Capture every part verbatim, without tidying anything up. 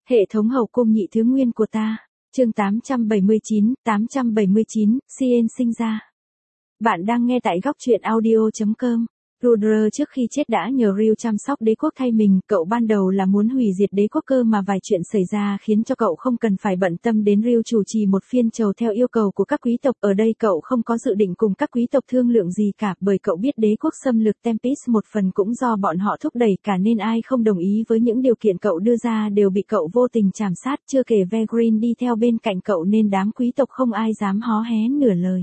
Hệ thống hậu cung nhị thứ nguyên của ta. Chương tám trăm bảy mươi chín, tám trăm bảy mươi chín, Sien sinh ra. Bạn đang nghe tại góc truyện audio chấm com. Rudra trước khi chết đã nhờ Ryu chăm sóc đế quốc thay mình, cậu ban đầu là muốn hủy diệt đế quốc cơ mà vài chuyện xảy ra khiến cho cậu không cần phải bận tâm đến Ryu chủ trì một phiên chầu theo yêu cầu của các quý tộc. Ở đây cậu không có dự định cùng các quý tộc thương lượng gì cả, bởi cậu biết đế quốc xâm lược Tempest một phần cũng do bọn họ thúc đẩy cả nên ai không đồng ý với những điều kiện cậu đưa ra đều bị cậu vô tình trảm sát, chưa kể Vergreen đi theo bên cạnh cậu nên đám quý tộc không ai dám hó hé nửa lời.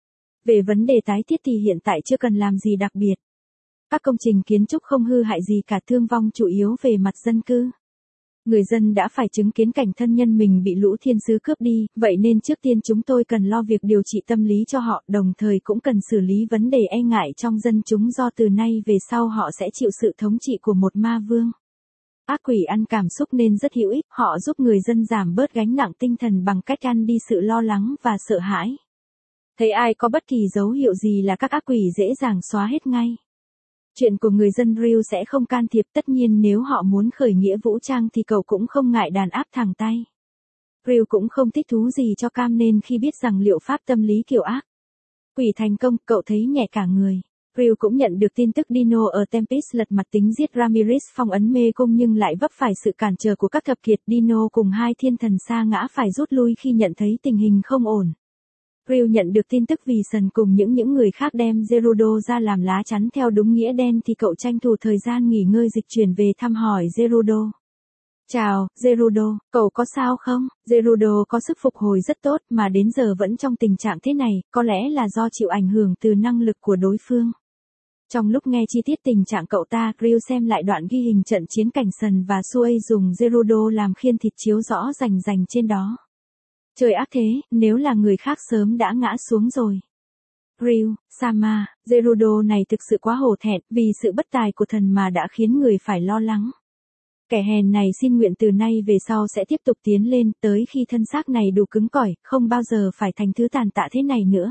Về vấn đề tái thiết thì hiện tại chưa cần làm gì đặc biệt. Các công trình kiến trúc không hư hại gì cả, thương vong chủ yếu về mặt dân cư. Người dân đã phải chứng kiến cảnh thân nhân mình bị lũ thiên sứ cướp đi, vậy nên trước tiên chúng tôi cần lo việc điều trị tâm lý cho họ, đồng thời cũng cần xử lý vấn đề e ngại trong dân chúng do từ nay về sau họ sẽ chịu sự thống trị của một ma vương. Ác quỷ ăn cảm xúc nên rất hữu ích, họ giúp người dân giảm bớt gánh nặng tinh thần bằng cách ăn đi sự lo lắng và sợ hãi. Thấy ai có bất kỳ dấu hiệu gì là các ác quỷ dễ dàng xóa hết ngay. Chuyện của người dân Ryu sẽ không can thiệp, tất nhiên nếu họ muốn khởi nghĩa vũ trang thì cậu cũng không ngại đàn áp thẳng tay. Ryu cũng không thích thú gì cho cam nên khi biết rằng liệu pháp tâm lý kiểu ác quỷ thành công, cậu thấy nhẹ cả người. Ryu cũng nhận được tin tức Dino ở Tempest lật mặt tính giết Ramirez phong ấn mê cung nhưng lại vấp phải sự cản trở của các thập kiệt. Dino cùng hai thiên thần sa ngã phải rút lui khi nhận thấy tình hình không ổn. Ryu nhận được tin tức vì Sần cùng những những người khác đem Gerudo ra làm lá chắn theo đúng nghĩa đen thì cậu tranh thủ thời gian nghỉ ngơi dịch chuyển về thăm hỏi Gerudo. Chào, Gerudo, cậu có sao không? Gerudo có sức phục hồi rất tốt mà đến giờ vẫn trong tình trạng thế này, có lẽ là do chịu ảnh hưởng từ năng lực của đối phương. Trong lúc nghe chi tiết tình trạng cậu ta, Ryu xem lại đoạn ghi hình trận chiến cảnh Sần và Sue dùng Gerudo làm khiên thịt chiếu rõ rành rành trên đó. Trời ác thế, nếu là người khác sớm đã ngã xuống rồi. Ryu, Sama, Gerudo này thực sự quá hổ thẹn, vì sự bất tài của thần mà đã khiến người phải lo lắng. Kẻ hèn này xin nguyện từ nay về sau sẽ tiếp tục tiến lên, tới khi thân xác này đủ cứng cỏi, không bao giờ phải thành thứ tàn tạ thế này nữa.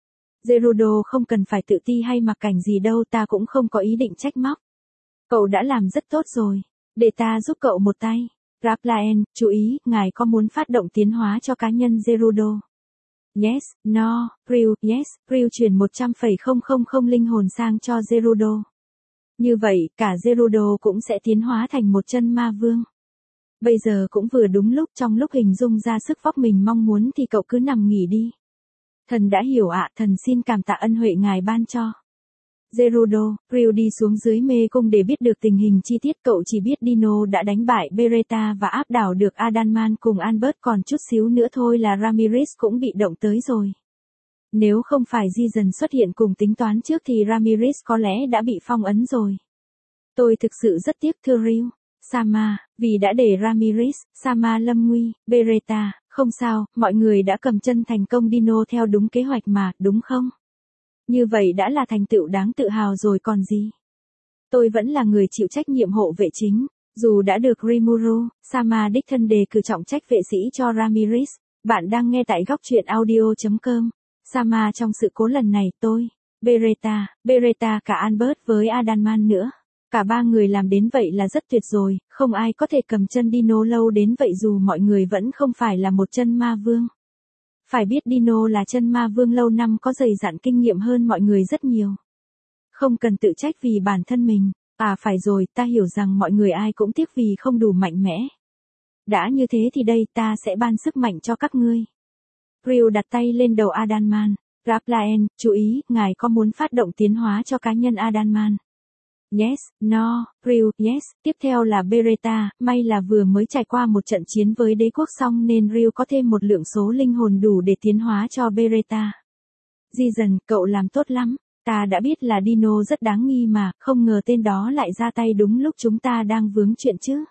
Gerudo không cần phải tự ti hay mặc cảnh gì đâu, ta cũng không có ý định trách móc. Cậu đã làm rất tốt rồi, để ta giúp cậu một tay. Raplaen, chú ý, ngài có muốn phát động tiến hóa cho cá nhân Gerudo? Yes, no, Ryu, yes, Ryu chuyển một trăm phẩy không không không linh hồn sang cho Gerudo. Như vậy, cả Gerudo cũng sẽ tiến hóa thành một chân ma vương. Bây giờ cũng vừa đúng lúc, trong lúc hình dung ra sức vóc mình mong muốn thì cậu cứ nằm nghỉ đi. Thần đã hiểu ạ, thần xin cảm tạ ân huệ ngài ban cho. Gerudo, Ryu đi xuống dưới mê cung để biết được tình hình chi tiết, cậu chỉ biết Dino đã đánh bại Beretta và áp đảo được Adamant cùng Albert, còn chút xíu nữa thôi là Ramirez cũng bị động tới rồi. Nếu không phải Di dần xuất hiện cùng tính toán trước thì Ramirez có lẽ đã bị phong ấn rồi. Tôi thực sự rất tiếc thưa Ryu, Sama, vì đã để Ramirez, Sama lâm nguy. Beretta, không sao, mọi người đã cầm chân thành công Dino theo đúng kế hoạch mà, đúng không? Như vậy đã là thành tựu đáng tự hào rồi còn gì. Tôi vẫn là người chịu trách nhiệm hộ vệ chính, dù đã được Rimuru, Sama đích thân đề cử trọng trách vệ sĩ cho Ramirez. Bạn đang nghe tại góc truyện audio chấm com. Sama trong sự cố lần này, tôi, Beretta, Beretta cả Albert với Adamant nữa. Cả ba người làm đến vậy là rất tuyệt rồi, không ai có thể cầm chân Dino lâu đến vậy dù mọi người vẫn không phải là một chân ma vương. Phải biết Dino là chân ma vương lâu năm có dày dặn kinh nghiệm hơn mọi người rất nhiều. Không cần tự trách vì bản thân mình, à phải rồi, ta hiểu rằng mọi người ai cũng tiếc vì không đủ mạnh mẽ. Đã như thế thì đây, ta sẽ ban sức mạnh cho các ngươi. Ryu đặt tay lên đầu Adamant. Raplaen, chú ý, ngài có muốn phát động tiến hóa cho cá nhân Adamant? Yes, no, Ryu, yes, tiếp theo là Beretta, may là vừa mới trải qua một trận chiến với đế quốc xong nên Ryu có thêm một lượng số linh hồn đủ để tiến hóa cho Beretta. Di dần, cậu làm tốt lắm, ta đã biết là Dino rất đáng nghi mà, không ngờ tên đó lại ra tay đúng lúc chúng ta đang vướng chuyện chứ.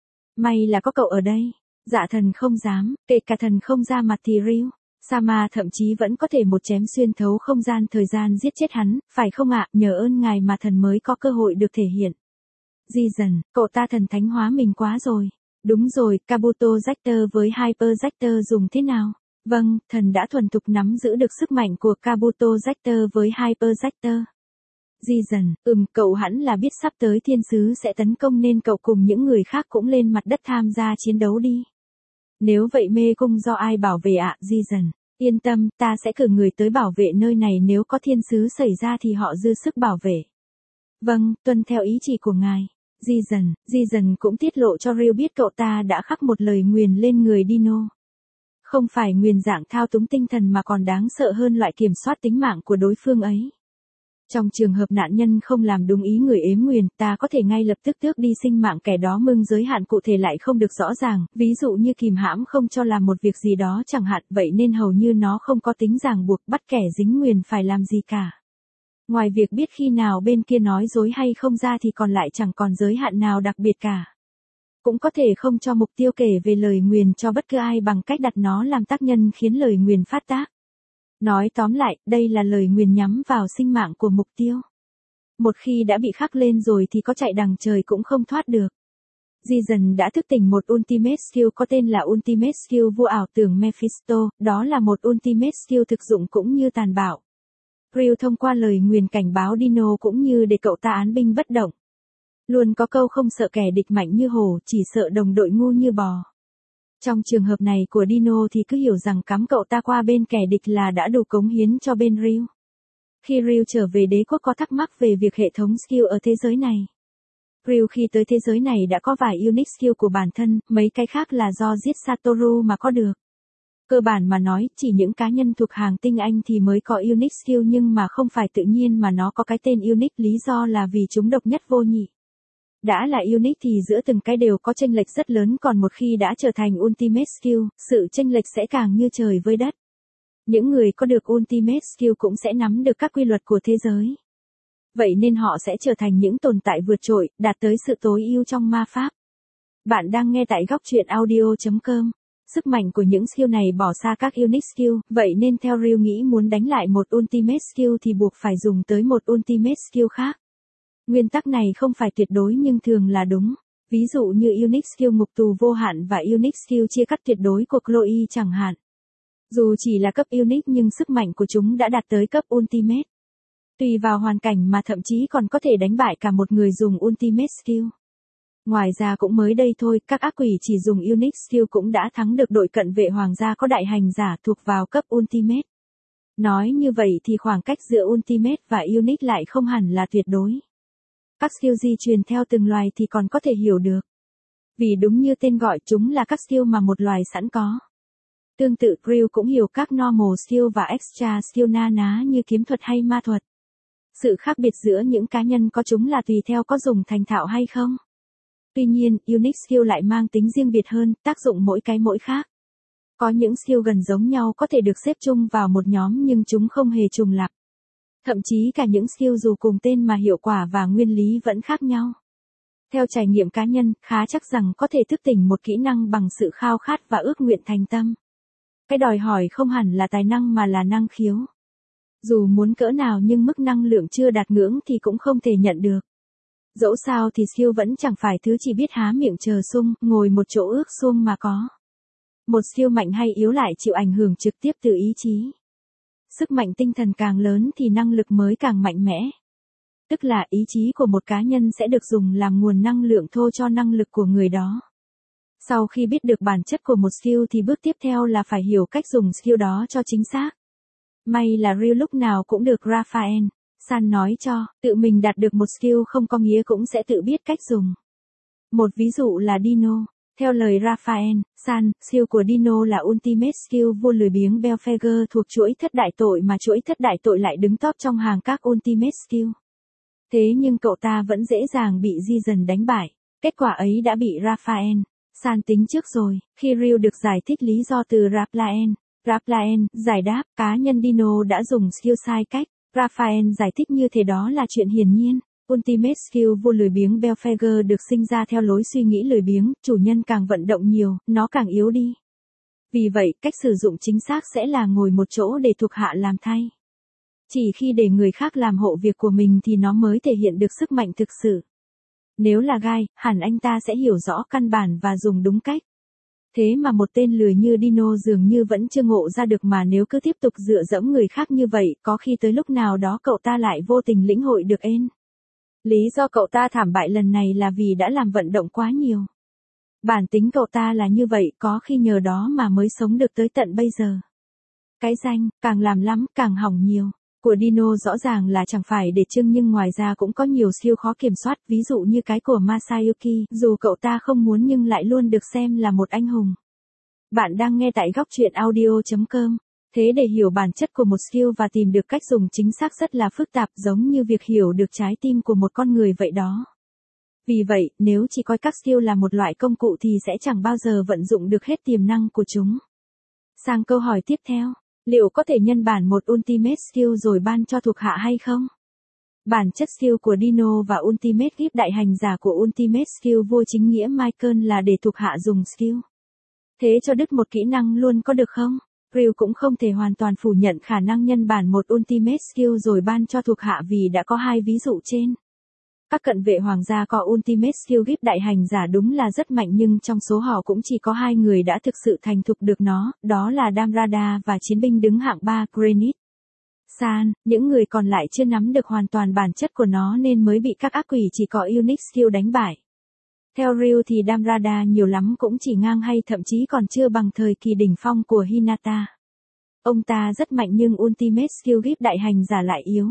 May là có cậu ở đây, dạ thần không dám, kể cả thần không ra mặt thì Ryu. Sama thậm chí vẫn có thể một chém xuyên thấu không gian thời gian giết chết hắn, phải không ạ, nhờ ơn ngài mà thần mới có cơ hội được thể hiện. Di dần, cậu ta thần thánh hóa mình quá rồi. Đúng rồi, Kabuto Factor với Hyper Factor dùng thế nào? Vâng, thần đã thuần thục nắm giữ được sức mạnh của Kabuto Factor với Hyper Factor. Di dần, ừm, cậu hẳn là biết sắp tới thiên sứ sẽ tấn công nên cậu cùng những người khác cũng lên mặt đất tham gia chiến đấu đi. Nếu vậy mê cung do ai bảo vệ ạ, Di dần? Yên tâm, ta sẽ cử người tới bảo vệ nơi này, nếu có thiên sứ xảy ra thì họ dư sức bảo vệ. Vâng, tuân theo ý chỉ của ngài. Di dần, Di dần cũng tiết lộ cho Ryu biết cậu ta đã khắc một lời nguyền lên người Dino. Không phải nguyền dạng thao túng tinh thần mà còn đáng sợ hơn loại kiểm soát tính mạng của đối phương ấy. Trong trường hợp nạn nhân không làm đúng ý người ếm nguyền, ta có thể ngay lập tức tước đi sinh mạng kẻ đó, nhưng giới hạn cụ thể lại không được rõ ràng, ví dụ như kìm hãm không cho làm một việc gì đó chẳng hạn, vậy nên hầu như nó không có tính ràng buộc bắt kẻ dính nguyền phải làm gì cả. Ngoài việc biết khi nào bên kia nói dối hay không ra thì còn lại chẳng còn giới hạn nào đặc biệt cả. Cũng có thể không cho mục tiêu kể về lời nguyền cho bất cứ ai bằng cách đặt nó làm tác nhân khiến lời nguyền phát tác. Nói tóm lại, đây là lời nguyền nhắm vào sinh mạng của mục tiêu. Một khi đã bị khắc lên rồi thì có chạy đằng trời cũng không thoát được. Di dần đã thức tỉnh một Ultimate Skill có tên là Ultimate Skill vua ảo tưởng Mephisto, đó là một Ultimate Skill thực dụng cũng như tàn bạo. Ryu thông qua lời nguyền cảnh báo Dino cũng như để cậu ta án binh bất động. Luôn có câu không sợ kẻ địch mạnh như hổ, chỉ sợ đồng đội ngu như bò. Trong trường hợp này của Dino thì cứ hiểu rằng cắm cậu ta qua bên kẻ địch là đã đủ cống hiến cho bên Ryu. Khi Ryu trở về đế quốc có thắc mắc về việc hệ thống skill ở thế giới này. Ryu khi tới thế giới này đã có vài unique skill của bản thân, mấy cái khác là do giết Satoru mà có được. Cơ bản mà nói, chỉ những cá nhân thuộc hàng tinh anh thì mới có unique skill, nhưng mà không phải tự nhiên mà nó có cái tên unique, lý do là vì chúng độc nhất vô nhị. Đã là unique thì giữa từng cái đều có chênh lệch rất lớn, còn một khi đã trở thành ultimate skill, sự chênh lệch sẽ càng như trời với đất. Những người có được ultimate skill cũng sẽ nắm được các quy luật của thế giới. Vậy nên họ sẽ trở thành những tồn tại vượt trội, đạt tới sự tối ưu trong ma pháp. Bạn đang nghe tại góc truyện audio chấm com. Sức mạnh của những skill này bỏ xa các unique skill, vậy nên theo Ryu nghĩ muốn đánh lại một ultimate skill thì buộc phải dùng tới một ultimate skill khác. Nguyên tắc này không phải tuyệt đối nhưng thường là đúng. Ví dụ như unique skill ngục tù vô hạn và unique skill chia cắt tuyệt đối của Chloe chẳng hạn. Dù chỉ là cấp unique nhưng sức mạnh của chúng đã đạt tới cấp ultimate. Tùy vào hoàn cảnh mà thậm chí còn có thể đánh bại cả một người dùng ultimate skill. Ngoài ra cũng mới đây thôi, các ác quỷ chỉ dùng unique skill cũng đã thắng được đội cận vệ hoàng gia có đại hành giả thuộc vào cấp ultimate. Nói như vậy thì khoảng cách giữa ultimate và unique lại không hẳn là tuyệt đối. Các skill di truyền theo từng loài thì còn có thể hiểu được. Vì đúng như tên gọi, chúng là các skill mà một loài sẵn có. Tương tự, Ryu cũng hiểu các normal skill và extra skill na ná như kiếm thuật hay ma thuật. Sự khác biệt giữa những cá nhân có chúng là tùy theo có dùng thành thạo hay không. Tuy nhiên, unique skill lại mang tính riêng biệt hơn, tác dụng mỗi cái mỗi khác. Có những skill gần giống nhau có thể được xếp chung vào một nhóm nhưng chúng không hề trùng lặp. Thậm chí cả những skill dù cùng tên mà hiệu quả và nguyên lý vẫn khác nhau. Theo trải nghiệm cá nhân, khá chắc rằng có thể thức tỉnh một kỹ năng bằng sự khao khát và ước nguyện thành tâm. Cái đòi hỏi không hẳn là tài năng mà là năng khiếu. Dù muốn cỡ nào nhưng mức năng lượng chưa đạt ngưỡng thì cũng không thể nhận được. Dẫu sao thì skill vẫn chẳng phải thứ chỉ biết há miệng chờ sung, ngồi một chỗ ước suông mà có. Một skill mạnh hay yếu lại chịu ảnh hưởng trực tiếp từ ý chí. Sức mạnh tinh thần càng lớn thì năng lực mới càng mạnh mẽ. Tức là ý chí của một cá nhân sẽ được dùng làm nguồn năng lượng thô cho năng lực của người đó. Sau khi biết được bản chất của một skill thì bước tiếp theo là phải hiểu cách dùng skill đó cho chính xác. May là Ryu lúc nào cũng được Raphael San nói cho, tự mình đạt được một skill không có nghĩa cũng sẽ tự biết cách dùng. Một ví dụ là Dino. Theo lời Raphael San, skill của Dino là Ultimate Skill vua lười biếng Belphegor thuộc chuỗi thất đại tội mà chuỗi thất đại tội lại đứng top trong hàng các Ultimate Skill. Thế nhưng cậu ta vẫn dễ dàng bị Di dần đánh bại. Kết quả ấy đã bị Raphael San tính trước rồi, khi Ryu được giải thích lý do từ Raphael Raphael giải đáp, cá nhân Dino đã dùng skill sai cách. Raphael giải thích như thế đó là chuyện hiển nhiên. Ultimate Skill vua lười biếng Belphegor được sinh ra theo lối suy nghĩ lười biếng, chủ nhân càng vận động nhiều, nó càng yếu đi. Vì vậy, cách sử dụng chính xác sẽ là ngồi một chỗ để thuộc hạ làm thay. Chỉ khi để người khác làm hộ việc của mình thì nó mới thể hiện được sức mạnh thực sự. Nếu là Gai, hẳn anh ta sẽ hiểu rõ căn bản và dùng đúng cách. Thế mà một tên lười như Dino dường như vẫn chưa ngộ ra được, mà nếu cứ tiếp tục dựa dẫm người khác như vậy, có khi tới lúc nào đó cậu ta lại vô tình lĩnh hội được ên. Lý do cậu ta thảm bại lần này là vì đã làm vận động quá nhiều. Bản tính cậu ta là như vậy, có khi nhờ đó mà mới sống được tới tận bây giờ. Cái danh, càng làm lắm, càng hỏng nhiều. Của Dino rõ ràng là chẳng phải để trưng, nhưng ngoài ra cũng có nhiều skill khó kiểm soát, ví dụ như cái của Masayuki, dù cậu ta không muốn nhưng lại luôn được xem là một anh hùng. Bạn đang nghe tại góc truyện audio chấm com. Thế để hiểu bản chất của một skill và tìm được cách dùng chính xác rất là phức tạp, giống như việc hiểu được trái tim của một con người vậy đó. Vì vậy, nếu chỉ coi các skill là một loại công cụ thì sẽ chẳng bao giờ vận dụng được hết tiềm năng của chúng. Sang câu hỏi tiếp theo. Liệu có thể nhân bản một Ultimate Skill rồi ban cho thuộc hạ hay không? Bản chất skill của Dino và Ultimate Gift đại hành giả của Ultimate Skill vô chính nghĩa Michael là để thuộc hạ dùng skill. Thế cho đứt một kỹ năng luôn có được không? Ryu cũng không thể hoàn toàn phủ nhận khả năng nhân bản một Ultimate Skill rồi ban cho thuộc hạ vì đã có hai ví dụ trên. Các cận vệ hoàng gia có Ultimate Skill Gift đại hành giả đúng là rất mạnh, nhưng trong số họ cũng chỉ có hai người đã thực sự thành thục được nó, đó là Damrada và chiến binh đứng hạng ba Granite. San, những người còn lại chưa nắm được hoàn toàn bản chất của nó nên mới bị các ác quỷ chỉ có unique skill đánh bại. Theo Ryu thì Damrada nhiều lắm cũng chỉ ngang hay thậm chí còn chưa bằng thời kỳ đỉnh phong của Hinata. Ông ta rất mạnh nhưng Ultimate Skill Gift đại hành giả lại yếu.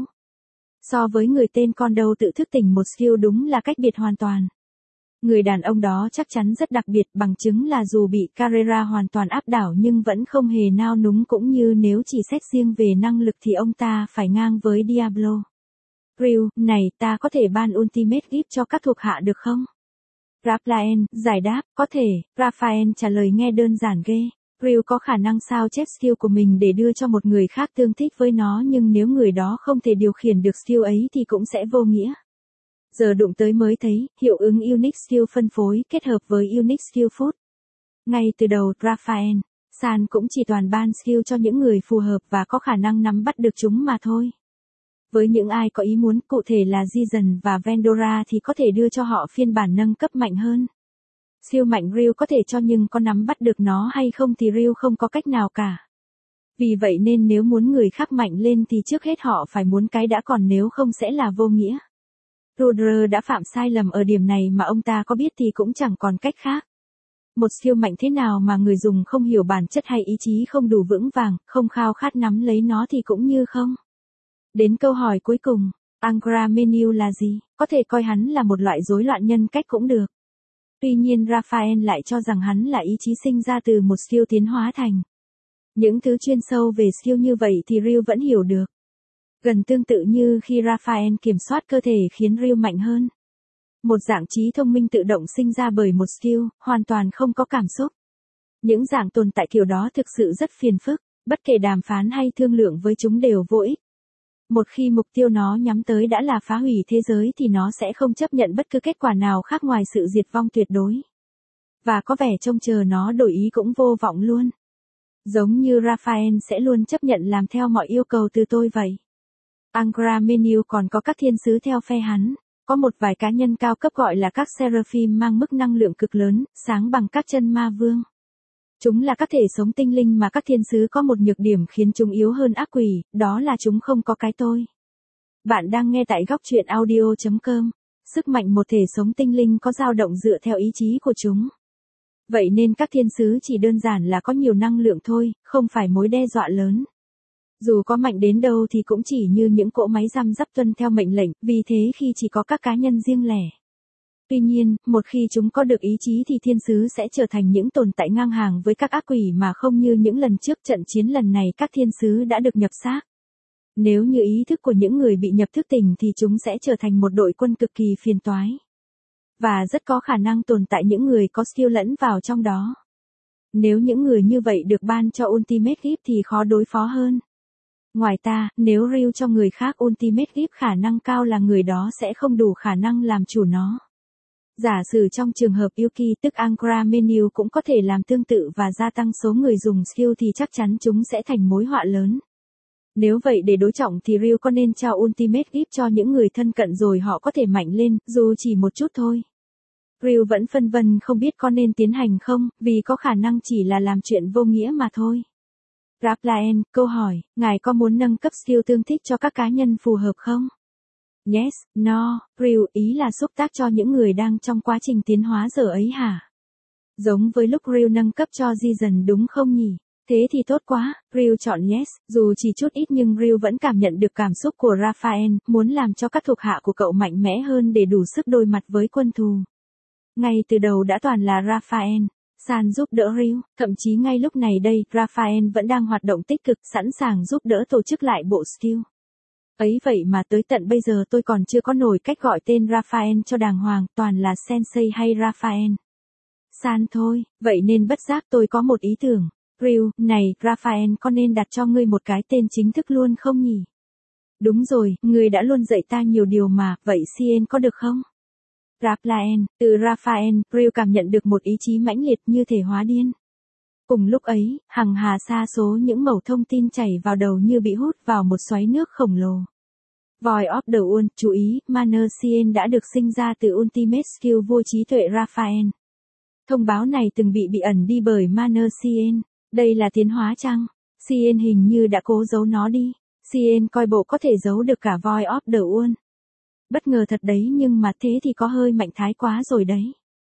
So với người tên con đâu tự thức tỉnh một skill đúng là cách biệt hoàn toàn. Người đàn ông đó chắc chắn rất đặc biệt, bằng chứng là dù bị Carrera hoàn toàn áp đảo nhưng vẫn không hề nao núng, cũng như nếu chỉ xét riêng về năng lực thì ông ta phải ngang với Diablo. Ryu, này, ta có thể ban Ultimate Gift cho các thuộc hạ được không? Raphael, giải đáp, có thể. Raphael trả lời nghe đơn giản ghê. Ryu có khả năng sao chép skill của mình để đưa cho một người khác tương thích với nó, nhưng nếu người đó không thể điều khiển được skill ấy thì cũng sẽ vô nghĩa. Giờ đụng tới mới thấy, hiệu ứng Unique Skill phân phối kết hợp với Unique Skill Food. Ngay từ đầu, Raphael, San cũng chỉ toàn ban skill cho những người phù hợp và có khả năng nắm bắt được chúng mà thôi. Với những ai có ý muốn, cụ thể là Jizen và Vendora, thì có thể đưa cho họ phiên bản nâng cấp mạnh hơn. Siêu mạnh Ryu có thể cho, nhưng có nắm bắt được nó hay không thì Ryu không có cách nào cả. Vì vậy nên nếu muốn người khác mạnh lên thì trước hết họ phải muốn cái đã, còn nếu không sẽ là vô nghĩa. Rudra đã phạm sai lầm ở điểm này, mà ông ta có biết thì cũng chẳng còn cách khác. Một skill mạnh thế nào mà người dùng không hiểu bản chất hay ý chí không đủ vững vàng, không khao khát nắm lấy nó thì cũng như không. Đến câu hỏi cuối cùng, Angra Menu là gì? Có thể coi hắn là một loại rối loạn nhân cách cũng được. Tuy nhiên Raphael lại cho rằng hắn là ý chí sinh ra từ một skill tiến hóa thành. Những thứ chuyên sâu về skill như vậy thì Ryu vẫn hiểu được. Gần tương tự như khi Raphael kiểm soát cơ thể khiến Ryu mạnh hơn. Một dạng trí thông minh tự động sinh ra bởi một skill, hoàn toàn không có cảm xúc. Những dạng tồn tại kiểu đó thực sự rất phiền phức, bất kể đàm phán hay thương lượng với chúng đều vô ích. Một khi mục tiêu nó nhắm tới đã là phá hủy thế giới thì nó sẽ không chấp nhận bất cứ kết quả nào khác ngoài sự diệt vong tuyệt đối. Và có vẻ trông chờ nó đổi ý cũng vô vọng luôn. Giống như Raphael sẽ luôn chấp nhận làm theo mọi yêu cầu từ tôi vậy. Angra Menu còn có các thiên sứ theo phe hắn. Có một vài cá nhân cao cấp gọi là các Seraphim mang mức năng lượng cực lớn, sáng bằng các chân ma vương. Chúng là các thể sống tinh linh mà các thiên sứ có một nhược điểm khiến chúng yếu hơn ác quỷ, đó là chúng không có cái tôi. Bạn đang nghe tại góc truyện audio chấm com. Sức mạnh một thể sống tinh linh có dao động dựa theo ý chí của chúng. Vậy nên các thiên sứ chỉ đơn giản là có nhiều năng lượng thôi, không phải mối đe dọa lớn. Dù có mạnh đến đâu thì cũng chỉ như những cỗ máy răm rắp tuân theo mệnh lệnh, vì thế khi chỉ có các cá nhân riêng lẻ. Tuy nhiên, một khi chúng có được ý chí thì thiên sứ sẽ trở thành những tồn tại ngang hàng với các ác quỷ, mà không như những lần trước trận chiến lần này các thiên sứ đã được nhập xác. Nếu như ý thức của những người bị nhập thức tỉnh thì chúng sẽ trở thành một đội quân cực kỳ phiền toái. Và rất có khả năng tồn tại những người có skill lẫn vào trong đó. Nếu những người như vậy được ban cho Ultimate Gift thì khó đối phó hơn. Ngoài ra, nếu Ryu cho người khác Ultimate Gift khả năng cao là người đó sẽ không đủ khả năng làm chủ nó. Giả sử trong trường hợp Yuki tức Angra Menu cũng có thể làm tương tự và gia tăng số người dùng skill thì chắc chắn chúng sẽ thành mối họa lớn. Nếu vậy để đối trọng thì Ryu có nên trao Ultimate Gift cho những người thân cận rồi họ có thể mạnh lên, dù chỉ một chút thôi. Ryu vẫn phân vân không biết có nên tiến hành không, vì có khả năng chỉ là làm chuyện vô nghĩa mà thôi. Raphael, câu hỏi, ngài có muốn nâng cấp skill tương thích cho các cá nhân phù hợp không? Yes, no, Ryu, ý là xúc tác cho những người đang trong quá trình tiến hóa giờ ấy hả? Giống với lúc Ryu nâng cấp cho Jizen đúng không nhỉ? Thế thì tốt quá, Ryu chọn yes, dù chỉ chút ít nhưng Ryu vẫn cảm nhận được cảm xúc của Raphael, muốn làm cho các thuộc hạ của cậu mạnh mẽ hơn để đủ sức đối mặt với quân thù. Ngay từ đầu đã toàn là Raphael San giúp đỡ Ryu, thậm chí ngay lúc này đây, Raphael vẫn đang hoạt động tích cực, sẵn sàng giúp đỡ tổ chức lại bộ skill. Ấy vậy mà tới tận bây giờ tôi còn chưa có nổi cách gọi tên Raphael cho đàng hoàng, toàn là Sensei hay Raphael San thôi, vậy nên bất giác tôi có một ý tưởng. Ryu, này, Raphael có nên đặt cho ngươi một cái tên chính thức luôn không nhỉ? Đúng rồi, ngươi đã luôn dạy ta nhiều điều mà, vậy Cien có được không? Raphael, từ Raphael, Ryu cảm nhận được một ý chí mãnh liệt như thể hóa điên. Cùng lúc ấy, hằng hà sa số những mẩu thông tin chảy vào đầu như bị hút vào một xoáy nước khổng lồ. Void of the World, chú ý, Manner Cien đã được sinh ra từ Ultimate Skill vô trí tuệ Raphael. Thông báo này từng bị bị ẩn đi bởi Manner Cien. Đây là tiến hóa chăng? Cien hình như đã cố giấu nó đi. Cien coi bộ có thể giấu được cả Void of the World. Bất ngờ thật đấy nhưng mà thế thì có hơi mạnh thái quá rồi đấy.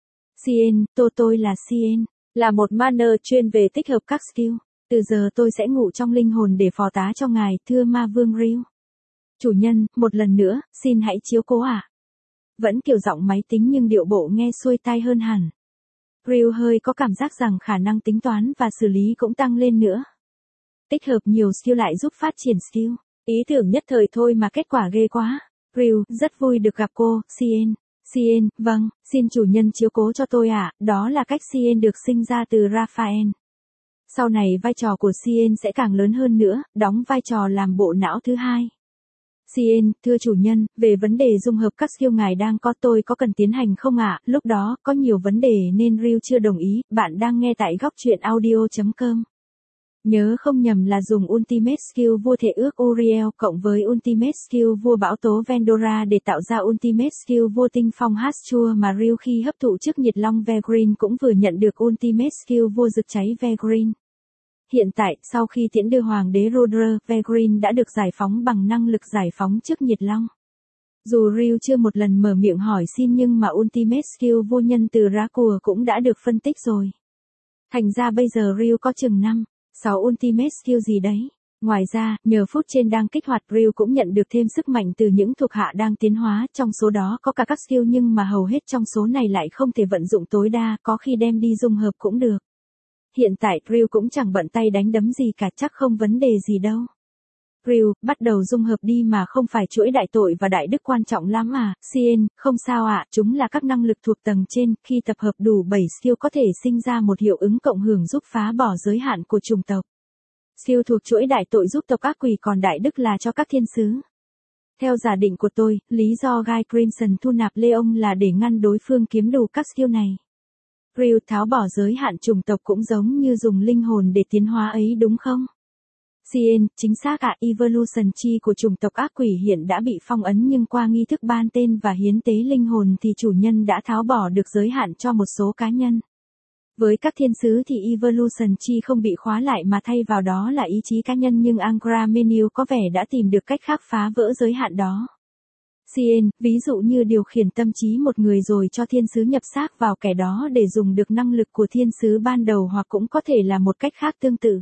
Cien, tôi tôi là Cien, là một Manner chuyên về tích hợp các skill. Từ giờ tôi sẽ ngủ trong linh hồn để phò tá cho ngài, thưa ma vương Ryu. Chủ nhân, một lần nữa, xin hãy chiếu cố ạ. À. Vẫn kiểu giọng máy tính nhưng điệu bộ nghe xuôi tai hơn hẳn. Ryu hơi có cảm giác rằng khả năng tính toán và xử lý cũng tăng lên nữa. Tích hợp nhiều skill lại giúp phát triển skill. Ý tưởng nhất thời thôi mà kết quả ghê quá. Ryu, rất vui được gặp cô, Cien. Cien, vâng, xin chủ nhân chiếu cố cho tôi ạ, à, đó là cách Cien được sinh ra từ Raphael. Sau này vai trò của Cien sẽ càng lớn hơn nữa, đóng vai trò làm bộ não thứ hai. Cien, thưa chủ nhân, về vấn đề dung hợp các skill ngài đang có tôi có cần tiến hành không ạ? À? Lúc đó, có nhiều vấn đề nên Ryu chưa đồng ý, bạn đang nghe tại góc truyện audio chấm com. Nhớ không nhầm là dùng Ultimate Skill vua thể ước Uriel cộng với Ultimate Skill vua bão tố Vendora để tạo ra Ultimate Skill vua tinh phong Haschur mà Ryu khi hấp thụ trước nhiệt long Vergreen cũng vừa nhận được Ultimate Skill vua rực cháy Vergreen. Hiện tại, sau khi tiễn đưa Hoàng đế Rudra, Vergreen đã được giải phóng bằng năng lực giải phóng trước nhiệt long. Dù Ryu chưa một lần mở miệng hỏi xin nhưng mà Ultimate Skill vô nhân từ Rakua cũng đã được phân tích rồi. Thành ra bây giờ Ryu có chừng năm, sáu Ultimate Skill gì đấy. Ngoài ra, nhờ phút trên đang kích hoạt Ryu cũng nhận được thêm sức mạnh từ những thuộc hạ đang tiến hóa, trong số đó có cả các skill nhưng mà hầu hết trong số này lại không thể vận dụng tối đa, có khi đem đi dung hợp cũng được. Hiện tại Ryu cũng chẳng bận tay đánh đấm gì cả, chắc không vấn đề gì đâu. Ryu, bắt đầu dung hợp đi mà không phải chuỗi đại tội và đại đức quan trọng lắm à, Cien, không sao ạ, à, chúng là các năng lực thuộc tầng trên, khi tập hợp đủ bảy skill có thể sinh ra một hiệu ứng cộng hưởng giúp phá bỏ giới hạn của chủng tộc. Skill thuộc chuỗi đại tội giúp tộc ác quỷ còn đại đức là cho các thiên sứ. Theo giả định của tôi, lý do Guy Crimson thu nạp Leon là để ngăn đối phương kiếm đủ các skill này. Ryu tháo bỏ giới hạn chủng tộc cũng giống như dùng linh hồn để tiến hóa ấy đúng không? Cien, chính xác ạ, à, Evolution chi của chủng tộc ác quỷ hiện đã bị phong ấn nhưng qua nghi thức ban tên và hiến tế linh hồn thì chủ nhân đã tháo bỏ được giới hạn cho một số cá nhân. Với các thiên sứ thì Evolution chi không bị khóa lại mà thay vào đó là ý chí cá nhân nhưng Angra Menu có vẻ đã tìm được cách khác phá vỡ giới hạn đó. Cien, ví dụ như điều khiển tâm trí một người rồi cho thiên sứ nhập xác vào kẻ đó để dùng được năng lực của thiên sứ ban đầu hoặc cũng có thể là một cách khác tương tự.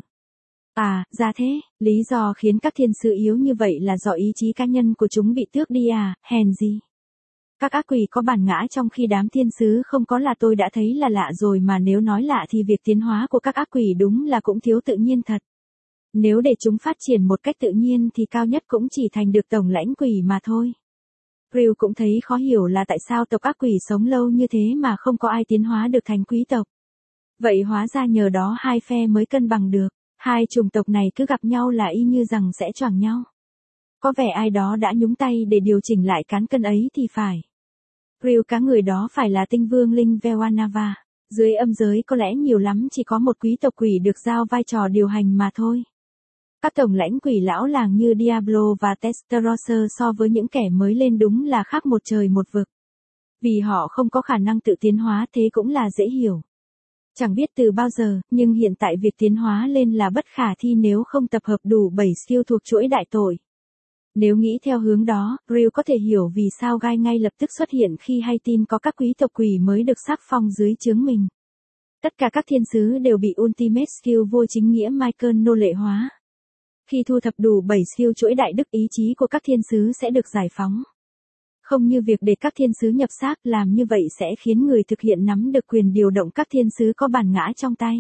À, ra thế, lý do khiến các thiên sứ yếu như vậy là do ý chí cá nhân của chúng bị tước đi à, hèn gì. Các ác quỷ có bản ngã trong khi đám thiên sứ không có là tôi đã thấy là lạ rồi mà nếu nói lạ thì việc tiến hóa của các ác quỷ đúng là cũng thiếu tự nhiên thật. Nếu để chúng phát triển một cách tự nhiên thì cao nhất cũng chỉ thành được tổng lãnh quỷ mà thôi. Ryu cũng thấy khó hiểu là tại sao tộc ác quỷ sống lâu như thế mà không có ai tiến hóa được thành quý tộc. Vậy hóa ra nhờ đó hai phe mới cân bằng được, hai chủng tộc này cứ gặp nhau là y như rằng sẽ choảng nhau. Có vẻ ai đó đã nhúng tay để điều chỉnh lại cán cân ấy thì phải. Ryu cá người đó phải là tinh vương linh Vewanava. Dưới âm giới có lẽ nhiều lắm chỉ có một quý tộc quỷ được giao vai trò điều hành mà thôi. Các tổng lãnh quỷ lão làng như Diablo và Testarossa so với những kẻ mới lên đúng là khác một trời một vực. Vì họ không có khả năng tự tiến hóa thế cũng là dễ hiểu. Chẳng biết từ bao giờ, nhưng hiện tại việc tiến hóa lên là bất khả thi nếu không tập hợp đủ bảy skill thuộc chuỗi đại tội. Nếu nghĩ theo hướng đó, Ryu có thể hiểu vì sao Guy ngay lập tức xuất hiện khi hay tin có các quý tộc quỷ mới được sắc phong dưới trướng mình. Tất cả các thiên sứ đều bị Ultimate Skill vô chính nghĩa Michael nô lệ hóa. Khi thu thập đủ bảy skill chuỗi đại đức ý chí của các thiên sứ sẽ được giải phóng. Không như việc để các thiên sứ nhập xác, làm như vậy sẽ khiến người thực hiện nắm được quyền điều động các thiên sứ có bản ngã trong tay.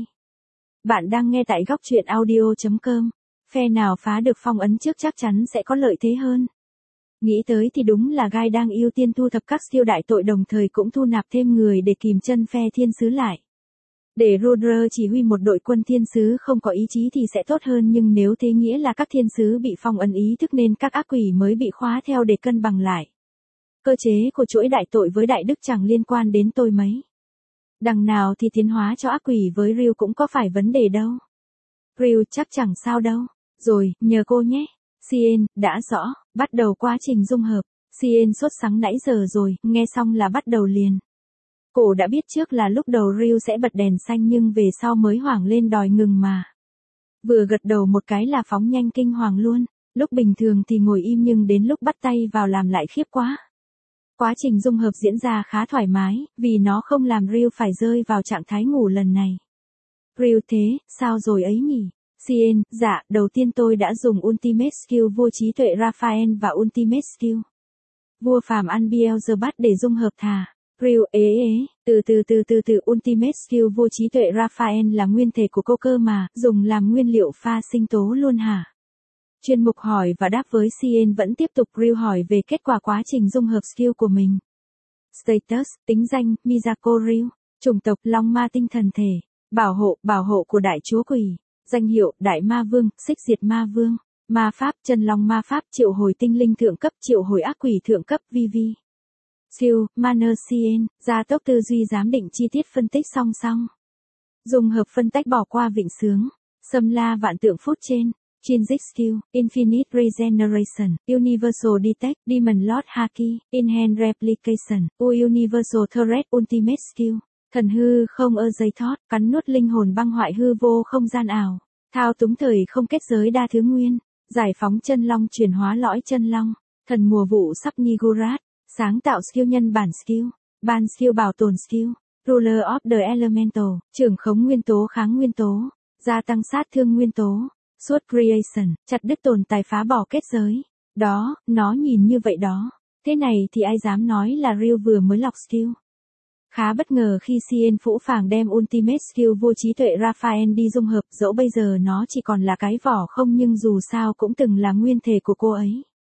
Bạn đang nghe tại góc truyện audio chấm com. Phe nào phá được phong ấn trước chắc chắn sẽ có lợi thế hơn. Nghĩ tới thì đúng là Guy đang ưu tiên thu thập các skill đại tội đồng thời cũng thu nạp thêm người để kìm chân phe thiên sứ lại. Để Rudra chỉ huy một đội quân thiên sứ không có ý chí thì sẽ tốt hơn, nhưng nếu thế nghĩa là các thiên sứ bị phong ấn ý thức nên các ác quỷ mới bị khóa theo để cân bằng lại. Cơ chế của chuỗi đại tội với đại đức chẳng liên quan đến tôi mấy. Đằng nào thì tiến hóa cho ác quỷ với Ryu cũng có phải vấn đề đâu. Ryu chắc chẳng sao đâu. Rồi, nhờ cô nhé. Cien, đã rõ, bắt đầu quá trình dung hợp. Cien sốt sắng nãy giờ rồi, nghe xong là bắt đầu liền. Cổ đã biết trước là lúc đầu Ryu sẽ bật đèn xanh nhưng về sau mới hoảng lên đòi ngừng mà. Vừa gật đầu một cái là phóng nhanh kinh hoàng luôn. Lúc bình thường thì ngồi im nhưng đến lúc bắt tay vào làm lại khiếp quá. Quá trình dung hợp diễn ra khá thoải mái, vì nó không làm Ryu phải rơi vào trạng thái ngủ lần này. Ryu thế, sao rồi ấy nhỉ? Cien, dạ, đầu tiên tôi đã dùng Ultimate Skill vô trí tuệ Raphael và Ultimate Skill vua phàm Anbeelzebub để dung hợp thà. Ryu, ế ế, từ từ từ từ từ Ultimate Skill vô trí tuệ Raphael là nguyên thể của cô cơ mà, dùng làm nguyên liệu pha sinh tố luôn hả? Chuyên mục hỏi và đáp với Cien vẫn tiếp tục. Ryu hỏi về kết quả quá trình dung hợp skill của mình. Status, tính danh, Miyako Ryu. Chủng tộc, Long Ma tinh thần thể. Bảo hộ, bảo hộ của đại chúa quỷ. Danh hiệu, Đại Ma Vương, xích diệt ma vương. Ma pháp, chân long ma pháp, triệu hồi tinh linh thượng cấp, triệu hồi ác quỷ thượng cấp, vê vê. Skill, Manner Cien, gia tốc tư duy giám định chi tiết phân tích song song. Dung hợp phân tách bỏ qua vịnh sướng. Xâm la vạn tượng phút trên. Trinsic Skill, Infinite Regeneration, Universal Detect, Demon Lord Haki, Enhanced Replication, U Universal Turret Ultimate Skill, Thần hư không ơ dây thót, cắn nuốt linh hồn băng hoại hư vô không gian ảo, thao túng thời không kết giới đa thứ nguyên, giải phóng chân long chuyển hóa lõi chân long, thần mùa vụ sắp Nigurat, sáng tạo skill nhân bản skill, ban skill bảo tồn skill, Ruler of the Elemental, trưởng khống nguyên tố kháng nguyên tố, gia tăng sát thương nguyên tố. Suốt Creation, chặt đứt tồn tại phá bỏ kết giới. Đó, nó nhìn như vậy đó. Thế này thì ai dám nói là Ryu vừa mới lọc skill. Khá bất ngờ khi Cien phũ phàng đem Ultimate Skill vô trí tuệ Raphael đi dung hợp, dẫu bây giờ nó chỉ còn là cái vỏ không nhưng dù sao cũng từng là nguyên thể của cô ấy.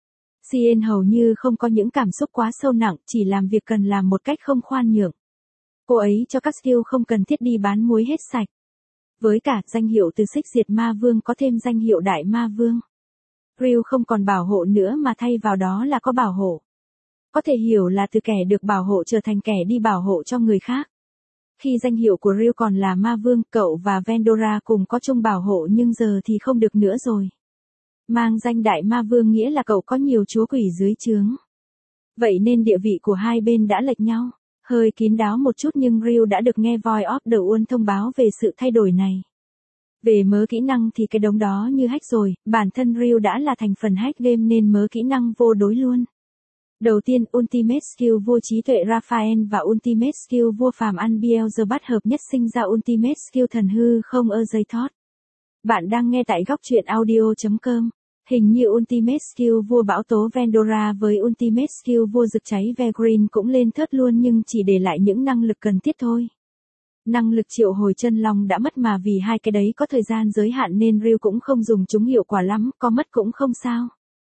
Cien hầu như không có những cảm xúc quá sâu nặng, chỉ làm việc cần làm một cách không khoan nhượng. Cô ấy cho các skill không cần thiết đi bán muối hết sạch. Với cả, danh hiệu từ xích diệt ma vương có thêm danh hiệu đại ma vương. Ryu không còn bảo hộ nữa mà thay vào đó là có bảo hộ. Có thể hiểu là từ kẻ được bảo hộ trở thành kẻ đi bảo hộ cho người khác. Khi danh hiệu của Ryu còn là ma vương, cậu và Vendora cùng có chung bảo hộ nhưng giờ thì không được nữa rồi. Mang danh đại ma vương nghĩa là cậu có nhiều chúa quỷ dưới trướng. Vậy nên địa vị của hai bên đã lệch nhau. Hơi kín đáo một chút nhưng Ryu đã được nghe Voice of the World thông báo về sự thay đổi này. Về mớ kỹ năng thì cái đống đó như hack rồi, bản thân Ryu đã là thành phần hack game nên mớ kỹ năng vô đối luôn. Đầu tiên, Ultimate Skill vô trí tuệ Raphael và Ultimate Skill vua phàm Anbeelzebub hợp nhất sinh ra Ultimate Skill thần hư không ơ dây thót. Bạn đang nghe tại góc truyện audio chấm com. Hình như Ultimate Skill vua bão tố Vendora với Ultimate Skill vua rực cháy Vergreen cũng lên thớt luôn nhưng chỉ để lại những năng lực cần thiết thôi. Năng lực triệu hồi chân long đã mất mà vì hai cái đấy có thời gian giới hạn nên Ryu cũng không dùng chúng hiệu quả lắm, có mất cũng không sao.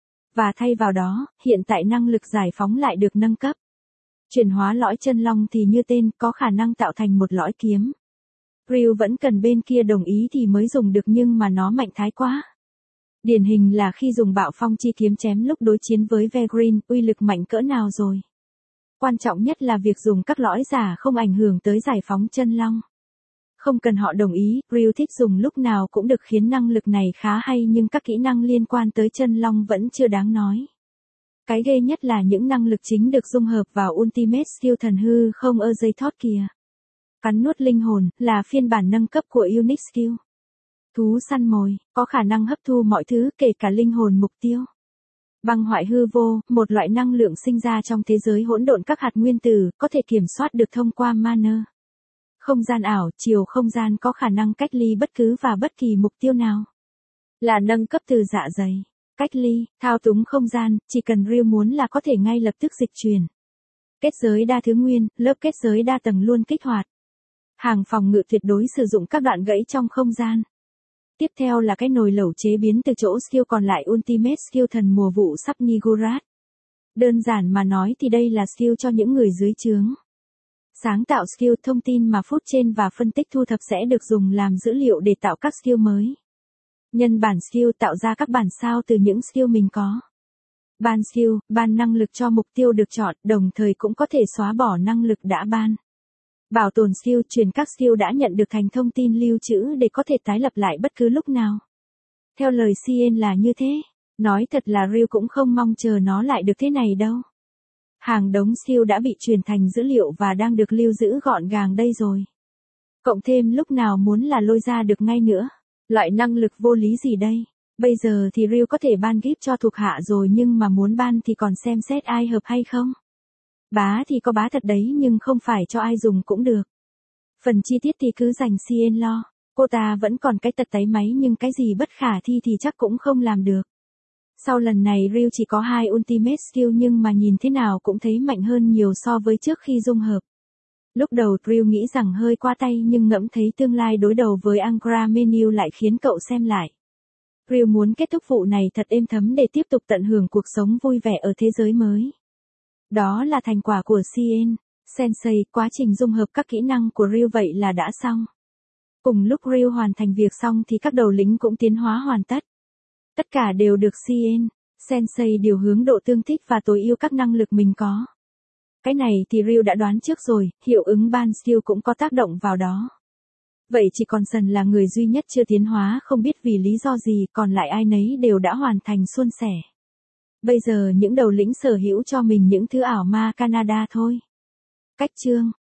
Và thay vào đó, hiện tại năng lực giải phóng lại được nâng cấp. Chuyển hóa lõi chân long thì như tên, có khả năng tạo thành một lõi kiếm. Ryu vẫn cần bên kia đồng ý thì mới dùng được nhưng mà nó mạnh thái quá. Điển hình là khi dùng bạo phong chi kiếm chém lúc đối chiến với Vergreen, uy lực mạnh cỡ nào rồi. Quan trọng nhất là việc dùng các lõi giả không ảnh hưởng tới giải phóng chân long. Không cần họ đồng ý, Ryu thích dùng lúc nào cũng được khiến năng lực này khá hay nhưng các kỹ năng liên quan tới chân long vẫn chưa đáng nói. Cái ghê nhất là những năng lực chính được dung hợp vào Ultimate Skill thần hư không ơ dây thót kìa. Cắn nuốt linh hồn, là phiên bản nâng cấp của Unique Skill. Thú săn mồi, có khả năng hấp thu mọi thứ kể cả linh hồn mục tiêu. Băng hoại hư vô, một loại năng lượng sinh ra trong thế giới hỗn độn các hạt nguyên tử, có thể kiểm soát được thông qua mana. Không gian ảo, chiều không gian có khả năng cách ly bất cứ và bất kỳ mục tiêu nào. Là nâng cấp từ dạ dày. Cách ly, thao túng không gian, chỉ cần Ryu muốn là có thể ngay lập tức dịch chuyển. Kết giới đa thứ nguyên, lớp kết giới đa tầng luôn kích hoạt. Hàng phòng ngự tuyệt đối sử dụng các đoạn gãy trong không gian. Tiếp theo là cái nồi lẩu chế biến từ chỗ skill còn lại Ultimate Skill thần mùa vụ sắp Nigurat. Đơn giản mà nói thì đây là skill cho những người dưới trướng. Sáng tạo skill, thông tin mà phút trên và phân tích thu thập sẽ được dùng làm dữ liệu để tạo các skill mới. Nhân bản skill, tạo ra các bản sao từ những skill mình có. Ban skill, ban năng lực cho mục tiêu được chọn, đồng thời cũng có thể xóa bỏ năng lực đã ban. Bảo tồn skill, truyền các skill đã nhận được thành thông tin lưu trữ để có thể tái lập lại bất cứ lúc nào. Theo lời Cien là như thế. Nói thật là Ryu cũng không mong chờ nó lại được thế này đâu. Hàng đống skill đã bị truyền thành dữ liệu và đang được lưu giữ gọn gàng đây rồi. Cộng thêm lúc nào muốn là lôi ra được ngay nữa. Loại năng lực vô lý gì đây? Bây giờ thì Ryu có thể ban gift cho thuộc hạ rồi nhưng mà muốn ban thì còn xem xét ai hợp hay không. Bá thì có bá thật đấy nhưng không phải cho ai dùng cũng được. Phần chi tiết thì cứ dành Cien lo. Cô ta vẫn còn cái tật táy máy nhưng cái gì bất khả thi thì chắc cũng không làm được. Sau lần này Ryu chỉ có hai Ultimate Skill nhưng mà nhìn thế nào cũng thấy mạnh hơn nhiều so với trước khi dung hợp. Lúc đầu Ryu nghĩ rằng hơi qua tay nhưng ngẫm thấy tương lai đối đầu với Angra Menu lại khiến cậu xem lại. Ryu muốn kết thúc vụ này thật êm thấm để tiếp tục tận hưởng cuộc sống vui vẻ ở thế giới mới. Đó là thành quả của Cien Sensei, quá trình dung hợp các kỹ năng của Ryu vậy là đã xong. Cùng lúc Ryu hoàn thành việc xong thì các đầu lĩnh cũng tiến hóa hoàn tất. Tất cả đều được Cien Sensei điều hướng độ tương thích và tối ưu các năng lực mình có. Cái này thì Ryu đã đoán trước rồi, hiệu ứng ban skill cũng có tác động vào đó. Vậy chỉ còn Sần là người duy nhất chưa tiến hóa không biết vì lý do gì, còn lại ai nấy đều đã hoàn thành suôn sẻ. Bây giờ những đầu lĩnh sở hữu cho mình những thứ ảo ma Canada thôi. Cách chương